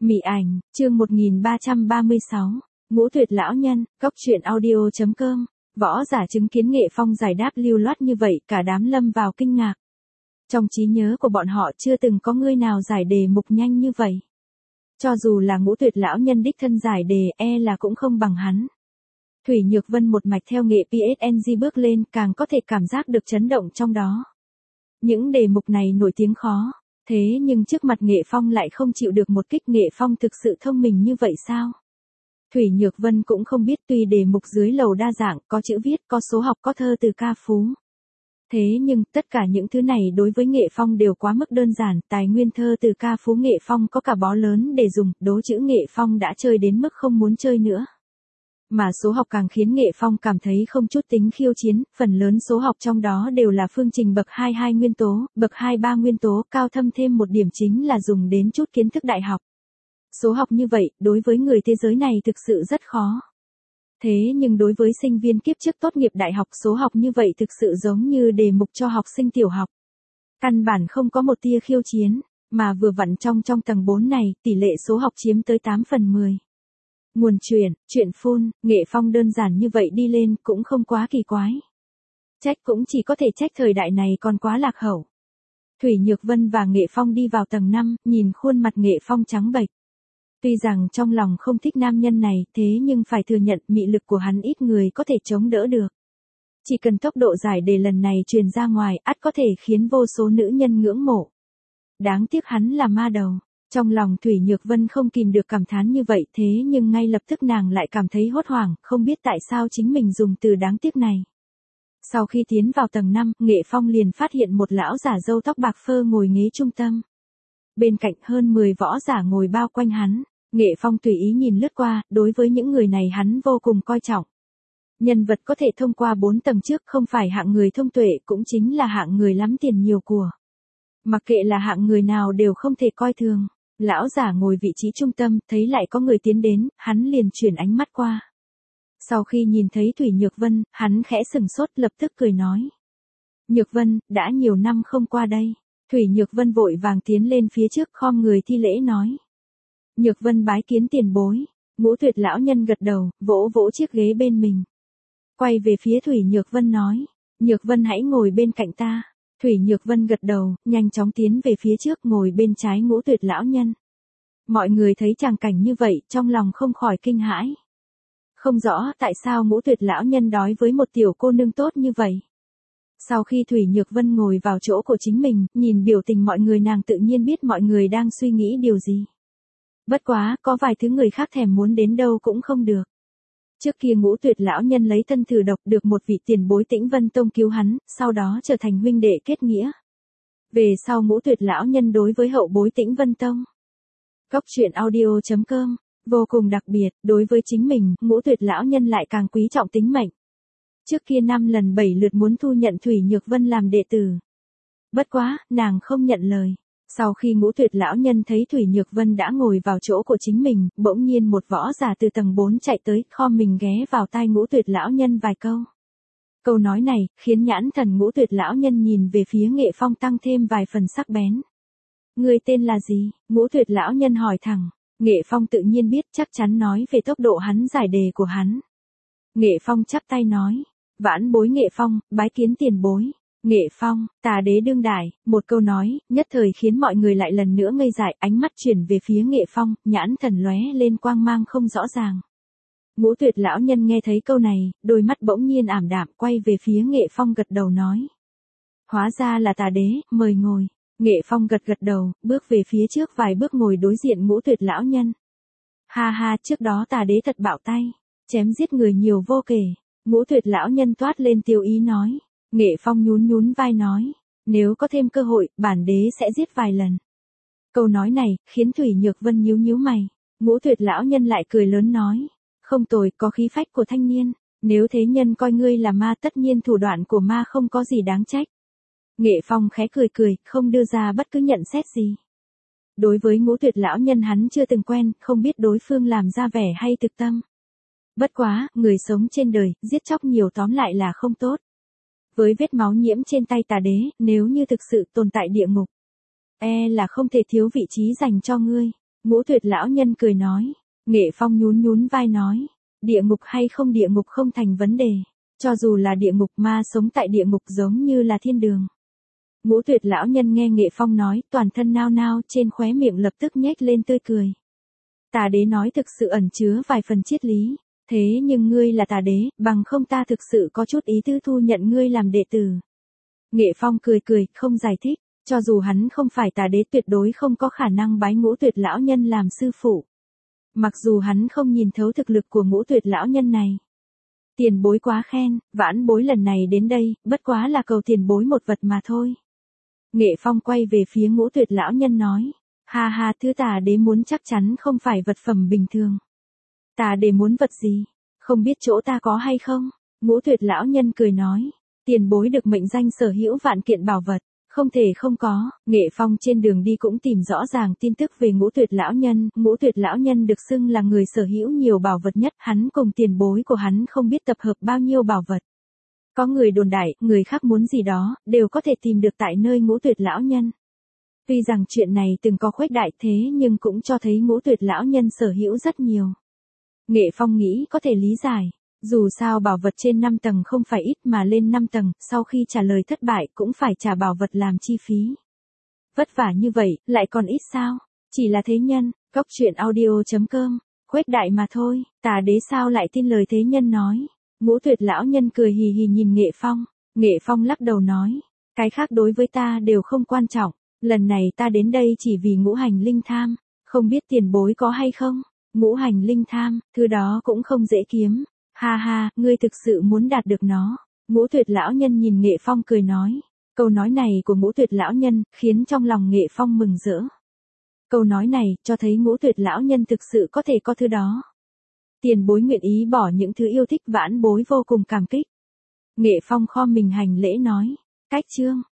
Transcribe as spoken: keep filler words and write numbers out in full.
Mị ảnh, chương một nghìn ba trăm ba mươi sáu, Ngũ Tuyệt Lão Nhân, Cốc truyện audio chấm com. Võ giả chứng kiến Nghệ Phong giải đáp lưu loát như vậy, cả đám lâm vào kinh ngạc. Trong trí nhớ của bọn họ chưa từng có người nào giải đề mục nhanh như vậy. Cho dù là Ngũ Tuyệt Lão Nhân đích thân giải đề, e là cũng không bằng hắn. Thủy Nhược Vân một mạch theo Nghệ pê ét en giê bước lên, càng có thể cảm giác được chấn động trong đó. Những đề mục này nổi tiếng khó. Thế nhưng trước mặt Nghệ Phong lại không chịu được một kích. Nghệ Phong thực sự thông minh như vậy sao? Thủy Nhược Vân cũng không biết, tuy đề mục dưới lầu đa dạng, có chữ viết, có số học, có thơ từ ca phú. Thế nhưng, tất cả những thứ này đối với Nghệ Phong đều quá mức đơn giản, tài nguyên thơ từ ca phú Nghệ Phong có cả bó lớn để dùng, đố chữ Nghệ Phong đã chơi đến mức không muốn chơi nữa. Mà số học càng khiến Nghệ Phong cảm thấy không chút tính khiêu chiến, phần lớn số học trong đó đều là phương trình bậc hai hai nguyên tố, bậc hai ba nguyên tố, cao thâm thêm một điểm chính là dùng đến chút kiến thức đại học. Số học như vậy, đối với người thế giới này thực sự rất khó. Thế nhưng đối với sinh viên kiếp trước tốt nghiệp đại học, số học như vậy thực sự giống như đề mục cho học sinh tiểu học. Căn bản không có một tia khiêu chiến, mà vừa vặn trong trong tầng bốn này, tỷ lệ số học chiếm tới tám phần mười. Nguồn truyền, chuyện phun, Nghệ Phong đơn giản như vậy đi lên cũng không quá kỳ quái. Trách cũng chỉ có thể trách thời đại này còn quá lạc hậu. Thủy Nhược Vân và Nghệ Phong đi vào tầng năm, nhìn khuôn mặt Nghệ Phong trắng bệch. Tuy rằng trong lòng không thích nam nhân này, thế nhưng phải thừa nhận mị lực của hắn ít người có thể chống đỡ được. Chỉ cần tốc độ giải đề lần này truyền ra ngoài, ắt có thể khiến vô số nữ nhân ngưỡng mộ. Đáng tiếc hắn là ma đầu. Trong lòng Thủy Nhược Vân không kìm được cảm thán như vậy, thế nhưng ngay lập tức nàng lại cảm thấy hốt hoảng, không biết tại sao chính mình dùng từ đáng tiếc này. Sau khi tiến vào tầng năm, Nghệ Phong liền phát hiện một lão giả râu tóc bạc phơ ngồi ghế trung tâm. Bên cạnh hơn mười võ giả ngồi bao quanh hắn, Nghệ Phong tùy ý nhìn lướt qua, đối với những người này hắn vô cùng coi trọng. Nhân vật có thể thông qua bốn tầng trước không phải hạng người thông tuệ, cũng chính là hạng người lắm tiền nhiều của. Mặc kệ là hạng người nào đều không thể coi thường. Lão giả ngồi vị trí trung tâm, thấy lại có người tiến đến, hắn liền chuyển ánh mắt qua. Sau khi nhìn thấy Thủy Nhược Vân, hắn khẽ sừng sốt, lập tức cười nói. Nhược Vân, đã nhiều năm không qua đây. Thủy Nhược Vân vội vàng tiến lên phía trước, khom người thi lễ nói. Nhược Vân bái kiến tiền bối. Ngũ Tuyệt Lão Nhân gật đầu, vỗ vỗ chiếc ghế bên mình. Quay về phía Thủy Nhược Vân nói. Nhược Vân hãy ngồi bên cạnh ta. Thủy Nhược Vân gật đầu, nhanh chóng tiến về phía trước, ngồi bên trái Ngũ Tuyệt Lão Nhân. Mọi người thấy tràng cảnh như vậy, trong lòng không khỏi kinh hãi. Không rõ tại sao Ngũ Tuyệt Lão Nhân đói với một tiểu cô nương tốt như vậy. Sau khi Thủy Nhược Vân ngồi vào chỗ của chính mình, nhìn biểu tình mọi người, nàng tự nhiên biết mọi người đang suy nghĩ điều gì. Bất quá, có vài thứ người khác thèm muốn đến đâu cũng không được. Trước kia Ngũ Tuyệt Lão Nhân lấy thân thử độc, được một vị tiền bối Tĩnh Vân Tông cứu hắn, sau đó trở thành huynh đệ kết nghĩa. Về sau Ngũ Tuyệt Lão Nhân đối với hậu bối Tĩnh Vân Tông. Cốc truyện audio chấm com, vô cùng đặc biệt, đối với chính mình, Ngũ Tuyệt Lão Nhân lại càng quý trọng tính mệnh. Trước kia năm lần bảy lượt muốn thu nhận Thủy Nhược Vân làm đệ tử. Bất quá, nàng không nhận lời. Sau khi Ngũ Tuyệt Lão Nhân thấy Thủy Nhược Vân đã ngồi vào chỗ của chính mình, bỗng nhiên một võ giả từ tầng bốn chạy tới, khom mình ghé vào tai Ngũ Tuyệt Lão Nhân vài câu. Câu nói này, khiến nhãn thần Ngũ Tuyệt Lão Nhân nhìn về phía Nghệ Phong tăng thêm vài phần sắc bén. Người tên là gì? Ngũ Tuyệt Lão Nhân hỏi thẳng. Nghệ Phong tự nhiên biết, chắc chắn nói về tốc độ hắn giải đề của hắn. Nghệ Phong chắp tay nói. Vãn bối Nghệ Phong, bái kiến tiền bối. Nghệ Phong, Tà Đế đương đại, một câu nói, nhất thời khiến mọi người lại lần nữa ngây dại, ánh mắt chuyển về phía Nghệ Phong, nhãn thần lóe lên quang mang không rõ ràng. Ngũ Tuyệt Lão Nhân nghe thấy câu này, đôi mắt bỗng nhiên ảm đạm, quay về phía Nghệ Phong gật đầu nói. Hóa ra là Tà Đế, mời ngồi. Nghệ Phong gật gật đầu, bước về phía trước vài bước ngồi đối diện Ngũ Tuyệt Lão Nhân. Ha ha, trước đó Tà Đế thật bạo tay, chém giết người nhiều vô kể. Ngũ Tuyệt Lão Nhân toát lên tiêu ý nói. Nghệ Phong nhún nhún vai nói, nếu có thêm cơ hội, bản đế sẽ giết vài lần. Câu nói này, khiến Thủy Nhược Vân nhíu nhíu mày. Ngũ Tuyệt Lão Nhân lại cười lớn nói, không tồi, có khí phách của thanh niên. Nếu thế nhân coi ngươi là ma, tất nhiên thủ đoạn của ma không có gì đáng trách. Nghệ Phong khẽ cười cười, không đưa ra bất cứ nhận xét gì. Đối với Ngũ Tuyệt Lão Nhân hắn chưa từng quen, không biết đối phương làm ra vẻ hay thực tâm. Bất quá, người sống trên đời, giết chóc nhiều tóm lại là không tốt. Với vết máu nhiễm trên tay Tà Đế, nếu như thực sự tồn tại địa ngục, e là không thể thiếu vị trí dành cho ngươi. Ngũ Tuyệt lão nhân cười nói. Nghệ Phong nhún nhún vai nói. Địa ngục hay không địa ngục không thành vấn đề. Cho dù là địa ngục, ma sống tại địa ngục giống như là thiên đường. Ngũ Tuyệt lão nhân nghe Nghệ Phong nói, toàn thân nao nao, trên khóe miệng lập tức nhếch lên tươi cười. Tà đế nói thực sự ẩn chứa vài phần triết lý. Thế nhưng ngươi là tà đế, bằng không ta thực sự có chút ý tứ thu nhận ngươi làm đệ tử. Nghệ Phong cười cười, không giải thích. Cho dù hắn không phải tà đế, tuyệt đối không có khả năng bái Ngũ Tuyệt lão nhân làm sư phụ. Mặc dù hắn không nhìn thấu thực lực của Ngũ Tuyệt lão nhân này. Tiền bối quá khen, vãn bối lần này đến đây, bất quá là cầu tiền bối một vật mà thôi. Nghệ Phong quay về phía Ngũ Tuyệt lão nhân nói. Ha ha, thứ tà đế muốn chắc chắn không phải vật phẩm bình thường. Tà đế muốn vật gì? Không biết chỗ ta có hay không? Ngũ Tuyệt lão nhân cười nói. Tiền bối được mệnh danh sở hữu vạn kiện bảo vật. Không thể không có. Nghệ Phong trên đường đi cũng tìm rõ ràng tin tức về Ngũ Tuyệt lão nhân. Ngũ Tuyệt lão nhân được xưng là người sở hữu nhiều bảo vật nhất. Hắn cùng tiền bối của hắn không biết tập hợp bao nhiêu bảo vật. Có người đồn đại, người khác muốn gì đó, đều có thể tìm được tại nơi Ngũ Tuyệt lão nhân. Tuy rằng chuyện này từng có khuếch đại thế nhưng cũng cho thấy Ngũ Tuyệt lão nhân sở hữu rất nhiều. Nghệ Phong nghĩ có thể lý giải. Dù sao bảo vật trên năm tầng không phải ít mà lên năm tầng, sau khi trả lời thất bại cũng phải trả bảo vật làm chi phí. Vất vả như vậy, lại còn ít sao? Chỉ là thế nhân, góc truyện audio chấm com, khuếch đại mà thôi, tà đế sao lại tin lời thế nhân nói. Ngũ Tuyệt lão nhân cười hì hì nhìn Nghệ Phong. Nghệ Phong lắc đầu nói. Cái khác đối với ta đều không quan trọng. Lần này ta đến đây chỉ vì ngũ hành linh tham. Không biết tiền bối có hay không? Ngũ hành linh tham, thứ đó cũng không dễ kiếm. Ha ha, ngươi thực sự muốn đạt được nó. Ngũ Tuyệt lão nhân nhìn Nghệ Phong cười nói. Câu nói này của Ngũ Tuyệt lão nhân khiến trong lòng Nghệ Phong mừng rỡ. Câu nói này cho thấy Ngũ Tuyệt lão nhân thực sự có thể có thứ đó. Tiền bối nguyện ý bỏ những thứ yêu thích, vãn bối vô cùng cảm kích. Nghệ Phong khom mình hành lễ nói. Cách chương.